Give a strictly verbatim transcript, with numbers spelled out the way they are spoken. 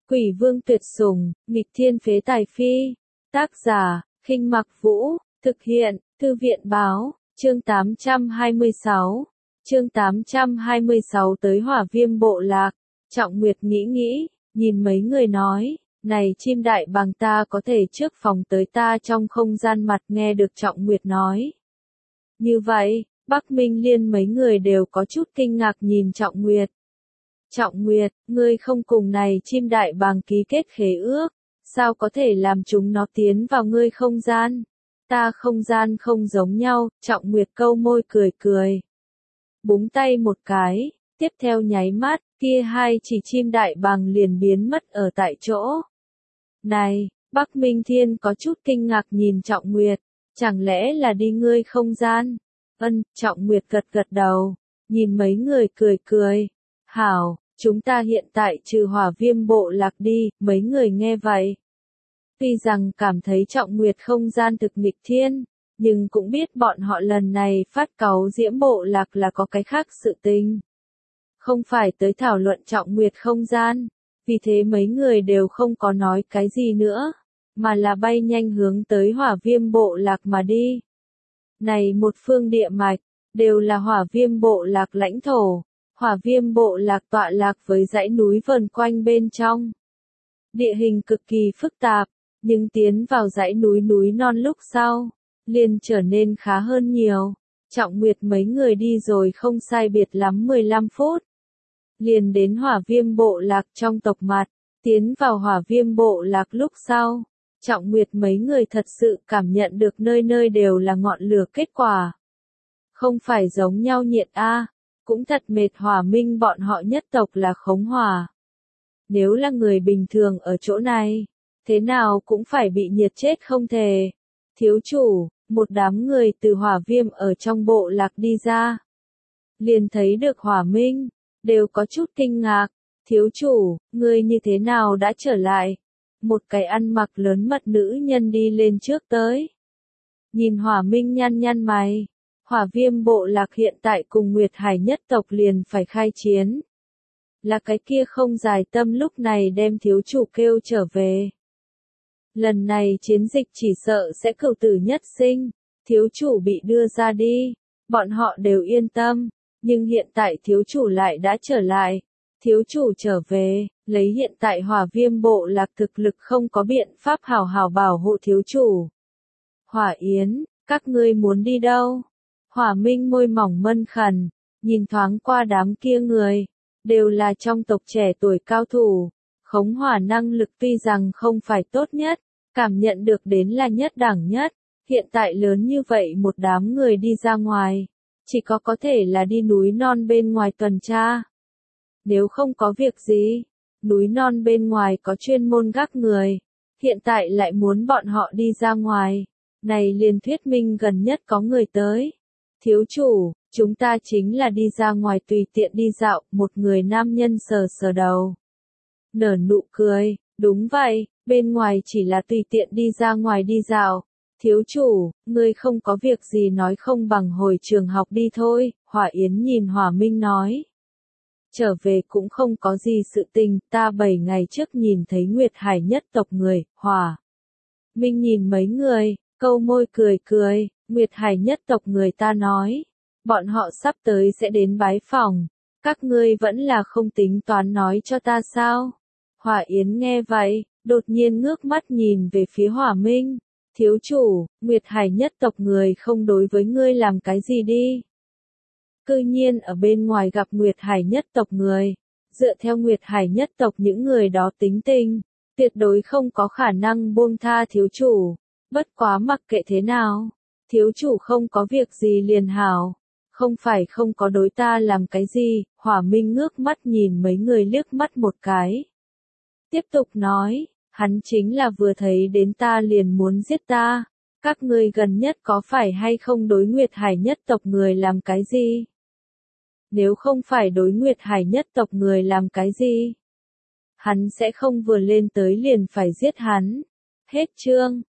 Quỷ vương tuyệt sủng, nghịch thiên phế tài phi. Tác giả, Khinh Mặc Vũ, thực hiện, Thư viện báo, chương tám trăm hai mươi sáu. Chương tám trăm hai mươi sáu tới Hỏa Viêm bộ lạc. Trọng Nguyệt nghĩ nghĩ, nhìn mấy người nói, này chim đại bàng ta có thể trước phòng tới ta trong không gian mặt nghe được Trọng Nguyệt nói. Như vậy, Bắc Minh Liên mấy người đều có chút kinh ngạc nhìn Trọng Nguyệt. Trọng Nguyệt, ngươi không cùng này chim đại bàng ký kết khế ước, sao có thể làm chúng nó tiến vào ngươi không gian? Ta không gian không giống nhau, Trọng Nguyệt câu môi cười cười. Búng tay một cái, tiếp theo nháy mắt, kia hai chỉ chim đại bàng liền biến mất ở tại chỗ. Này, Bắc Minh Thiên có chút kinh ngạc nhìn Trọng Nguyệt, chẳng lẽ là đi ngươi không gian? Ân, Trọng Nguyệt gật gật đầu, nhìn mấy người cười cười. Hảo, chúng ta hiện tại trừ Hỏa Viêm bộ lạc đi, mấy người nghe vậy. Tuy rằng cảm thấy Trọng Nguyệt không gian thực nghịch thiên, nhưng cũng biết bọn họ lần này phát cáu diễm bộ lạc là có cái khác sự tình. Không phải tới thảo luận Trọng Nguyệt không gian, vì thế mấy người đều không có nói cái gì nữa, mà là bay nhanh hướng tới Hỏa Viêm bộ lạc mà đi. Này một phương địa mạch, đều là Hỏa Viêm bộ lạc lãnh thổ. Hỏa Viêm bộ lạc tọa lạc với dãy núi vờn quanh bên trong. Địa hình cực kỳ phức tạp, nhưng tiến vào dãy núi núi non lúc sau, liền trở nên khá hơn nhiều. Trọng Nguyệt mấy người đi rồi không sai biệt lắm mười lăm phút. Liền đến Hỏa Viêm bộ lạc trong tộc mặt, tiến vào Hỏa Viêm bộ lạc lúc sau. Trọng Nguyệt mấy người thật sự cảm nhận được nơi nơi đều là ngọn lửa kết quả. Không phải giống nhau nhiệt a. Cũng thật mệt. Hỏa Minh bọn họ nhất tộc là khống hỏa. Nếu là người bình thường ở chỗ này, thế nào cũng phải bị nhiệt chết không thể. Thiếu chủ, một đám người từ Hỏa Viêm ở trong bộ lạc đi ra. Liền thấy được Hỏa Minh, đều có chút kinh ngạc. Thiếu chủ, ngươi như thế nào đã trở lại? Một cái ăn mặc lớn mật nữ nhân đi lên trước tới. Nhìn Hỏa Minh nhăn nhăn mày. Hỏa Viêm bộ lạc hiện tại cùng Nguyệt Hải nhất tộc liền phải khai chiến. Là cái kia không dài tâm lúc này đem thiếu chủ kêu trở về. Lần này chiến dịch chỉ sợ sẽ cửu tử nhất sinh, thiếu chủ bị đưa ra đi, bọn họ đều yên tâm, nhưng hiện tại thiếu chủ lại đã trở lại. Thiếu chủ trở về, lấy hiện tại Hỏa Viêm bộ lạc thực lực không có biện pháp hảo hảo bảo hộ thiếu chủ. Hỏa Yến, các ngươi muốn đi đâu? Hỏa Minh môi mỏng mân khẩn, nhìn thoáng qua đám kia người, đều là trong tộc trẻ tuổi cao thủ, khống hỏa năng lực tuy rằng không phải tốt nhất, cảm nhận được đến là nhất đẳng nhất, hiện tại lớn như vậy một đám người đi ra ngoài, chỉ có có thể là đi núi non bên ngoài tuần tra. Nếu không có việc gì, núi non bên ngoài có chuyên môn gác người, hiện tại lại muốn bọn họ đi ra ngoài, này liền thuyết minh gần nhất có người tới. Thiếu chủ, chúng ta chính là đi ra ngoài tùy tiện đi dạo, một người nam nhân sờ sờ đầu. Nở nụ cười, đúng vậy, bên ngoài chỉ là tùy tiện đi ra ngoài đi dạo. Thiếu chủ, ngươi không có việc gì nói không bằng hồi trường học đi thôi, Hỏa Yến nhìn Hỏa Minh nói. Trở về cũng không có gì sự tình, ta bảy ngày trước nhìn thấy Nguyệt Hải nhất tộc người, Hỏa Minh nhìn mấy người, câu môi cười cười. Nguyệt Hải nhất tộc người ta nói, bọn họ sắp tới sẽ đến bái phỏng, các ngươi vẫn là không tính toán nói cho ta sao? Hỏa Yến nghe vậy, đột nhiên ngước mắt nhìn về phía Hỏa Minh, thiếu chủ, Nguyệt Hải nhất tộc người không đối với ngươi làm cái gì đi. Cư nhiên ở bên ngoài gặp Nguyệt Hải nhất tộc người, dựa theo Nguyệt Hải nhất tộc những người đó tính tình, tuyệt đối không có khả năng buông tha thiếu chủ, bất quá mặc kệ thế nào. Thiếu chủ không có việc gì liền hảo, không phải không có đối ta làm cái gì. Hỏa Minh ngước mắt nhìn mấy người liếc mắt một cái. Tiếp tục nói, hắn chính là vừa thấy đến ta liền muốn giết ta, các ngươi gần nhất có phải hay không đối Nguyệt Hải nhất tộc người làm cái gì? Nếu không phải đối Nguyệt Hải nhất tộc người làm cái gì, hắn sẽ không vừa lên tới liền phải giết hắn. Hết chương.